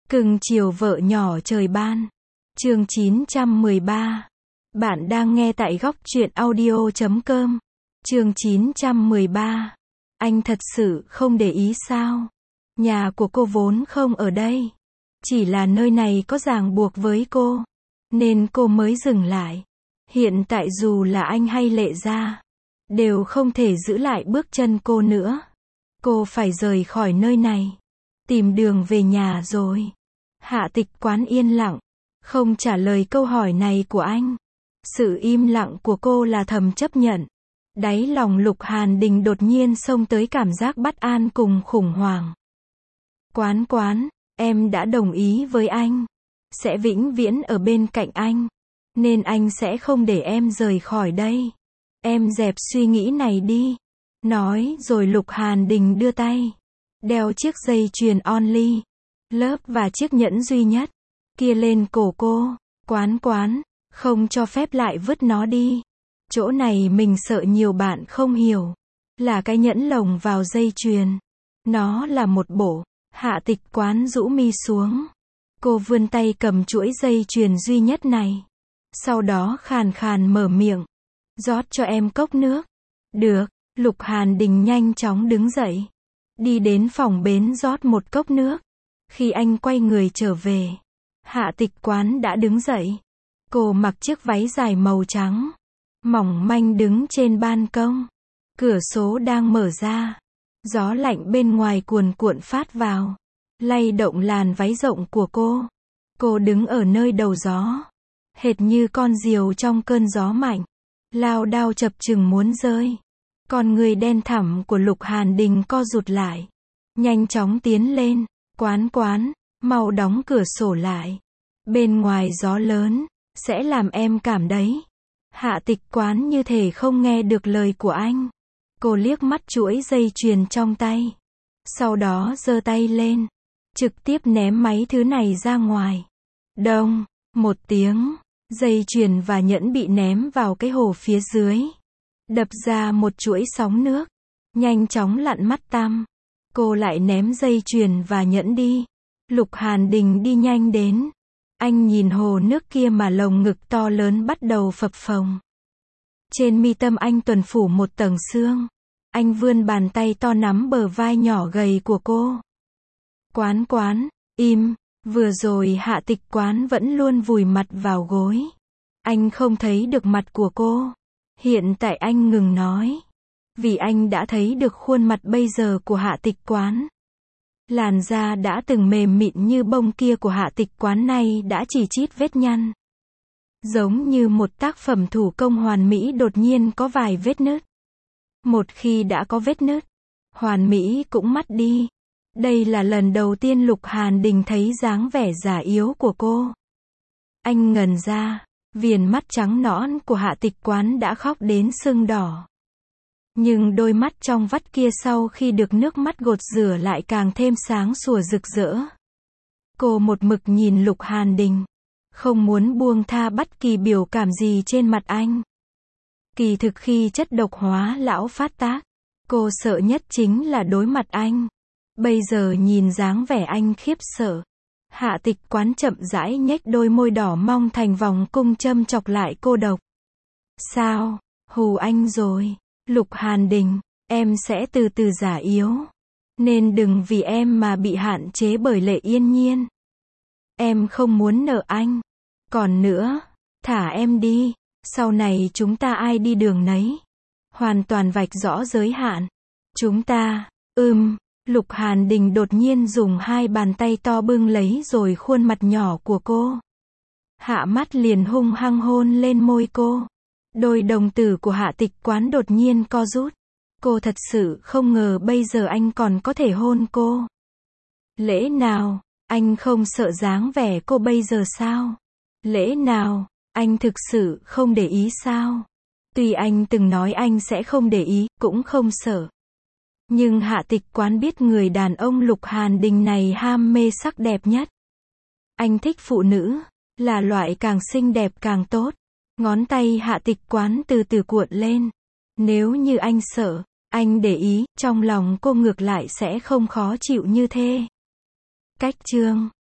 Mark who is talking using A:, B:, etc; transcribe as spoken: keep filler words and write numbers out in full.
A: Cưng chiều vợ nhỏ trời ban. Chương chín trăm mười ba. Bạn đang nghe tại góc truyện audio chấm com. Chương chín trăm mười ba. Anh thật sự không để ý sao? Nhà của cô vốn không ở đây. Chỉ là nơi này có ràng buộc với cô, nên cô mới dừng lại. Hiện tại dù là anh hay Lệ Gia, đều không thể giữ lại bước chân cô nữa. Cô phải rời khỏi nơi này, tìm đường về nhà rồi. Hạ Tịch Quán yên lặng, không trả lời câu hỏi này của anh. Sự im lặng của cô là thầm chấp nhận. Đáy lòng Lục Hàn Đình đột nhiên xông tới cảm giác bất an cùng khủng hoảng. Quán Quán, em đã đồng ý với anh, sẽ vĩnh viễn ở bên cạnh anh, nên anh sẽ không để em rời khỏi đây. Em dẹp suy nghĩ này đi. Nói rồi Lục Hàn Đình đưa tay, đeo chiếc dây chuyền only, lớp và chiếc nhẫn duy nhất kia lên cổ cô. Quán Quán, không cho phép lại vứt nó đi. Chỗ này mình sợ nhiều bạn không hiểu. Là cái nhẫn lồng vào dây chuyền. Nó là một bộ. Hạ Tịch Quán rũ mi xuống. Cô vươn tay cầm chuỗi dây chuyền duy nhất này. Sau đó khàn khàn mở miệng. Rót cho em cốc nước. Được. Lục Hàn Đình nhanh chóng đứng dậy, đi đến phòng bến rót một cốc nước. Khi anh quay người trở về, Hạ Tịch Quán đã đứng dậy. Cô mặc chiếc váy dài màu trắng, mỏng manh đứng trên ban công. Cửa sổ đang mở ra, gió lạnh bên ngoài cuồn cuộn phát vào, lay động làn váy rộng của cô. Cô đứng ở nơi đầu gió, hệt như con diều trong cơn gió mạnh, lao đao chập chừng muốn rơi. Con người đen thẳm của Lục Hàn Đình co rụt lại, nhanh chóng tiến lên. Quán Quán, mau đóng cửa sổ lại. Bên ngoài gió lớn, sẽ làm em cảm đấy. Hạ Tịch Quán như thể không nghe được lời của anh. Cô liếc mắt chuỗi dây chuyền trong tay. Sau đó giơ tay lên, trực tiếp ném mấy thứ này ra ngoài. Đông, một tiếng, dây chuyền và nhẫn bị ném vào cái hồ phía dưới. Đập ra một chuỗi sóng nước, nhanh chóng lặn mắt tăm. Cô lại ném dây chuyền và nhẫn đi. Lục Hàn Đình đi nhanh đến. Anh nhìn hồ nước kia mà lồng ngực to lớn bắt đầu phập phồng. Trên mi tâm anh tuần phủ một tầng sương. Anh vươn bàn tay to nắm bờ vai nhỏ gầy của cô. Quán Quán, im. Vừa rồi Hạ Tịch Quán vẫn luôn vùi mặt vào gối. Anh không thấy được mặt của cô. Hiện tại anh ngừng nói, vì anh đã thấy được khuôn mặt bây giờ của Hạ Tịch Quán. Làn da đã từng mềm mịn như bông kia của Hạ Tịch Quán này đã chỉ chít vết nhăn. Giống như một tác phẩm thủ công hoàn mỹ đột nhiên có vài vết nứt. Một khi đã có vết nứt, hoàn mỹ cũng mất đi. Đây là lần đầu tiên Lục Hàn Đình thấy dáng vẻ già yếu của cô. Anh ngần ra. Viền mắt trắng nõn của Hạ Tịch Quán đã khóc đến sưng đỏ. Nhưng đôi mắt trong vắt kia sau khi được nước mắt gột rửa lại càng thêm sáng sủa rực rỡ. Cô một mực nhìn Lục Hàn Đình, không muốn buông tha bất kỳ biểu cảm gì trên mặt anh. Kỳ thực khi chất độc hóa lão phát tác, cô sợ nhất chính là đối mặt anh. Bây giờ nhìn dáng vẻ anh khiếp sợ. Hạ Tịch Quán chậm rãi nhếch đôi môi đỏ mong thành vòng cung châm chọc lại cô độc. Sao? Hù anh rồi. Lục Hàn Đình, em sẽ từ từ già yếu. Nên đừng vì em mà bị hạn chế bởi Lệ Yên Nhiên. Em không muốn nợ anh. Còn nữa, thả em đi. Sau này chúng ta ai đi đường nấy. Hoàn toàn vạch rõ giới hạn. Chúng ta, ừm. Lục Hàn Đình đột nhiên dùng hai bàn tay to bưng lấy rồi khuôn mặt nhỏ của cô. Hạ mắt liền hung hăng hôn lên môi cô. Đôi đồng tử của Hạ Tịch Quán đột nhiên co rút. Cô thật sự không ngờ bây giờ anh còn có thể hôn cô. Lẽ nào, anh không sợ dáng vẻ cô bây giờ sao? Lẽ nào, anh thực sự không để ý sao? Tuy anh từng nói anh sẽ không để ý, cũng không sợ. Nhưng Hạ Tịch Quán biết người đàn ông Lục Hàn Đình này ham mê sắc đẹp nhất. Anh thích phụ nữ, là loại càng xinh đẹp càng tốt. Ngón tay Hạ Tịch Quán từ từ cuộn lên. Nếu như anh sợ, anh để ý, trong lòng cô ngược lại sẽ không khó chịu như thế. Cách chương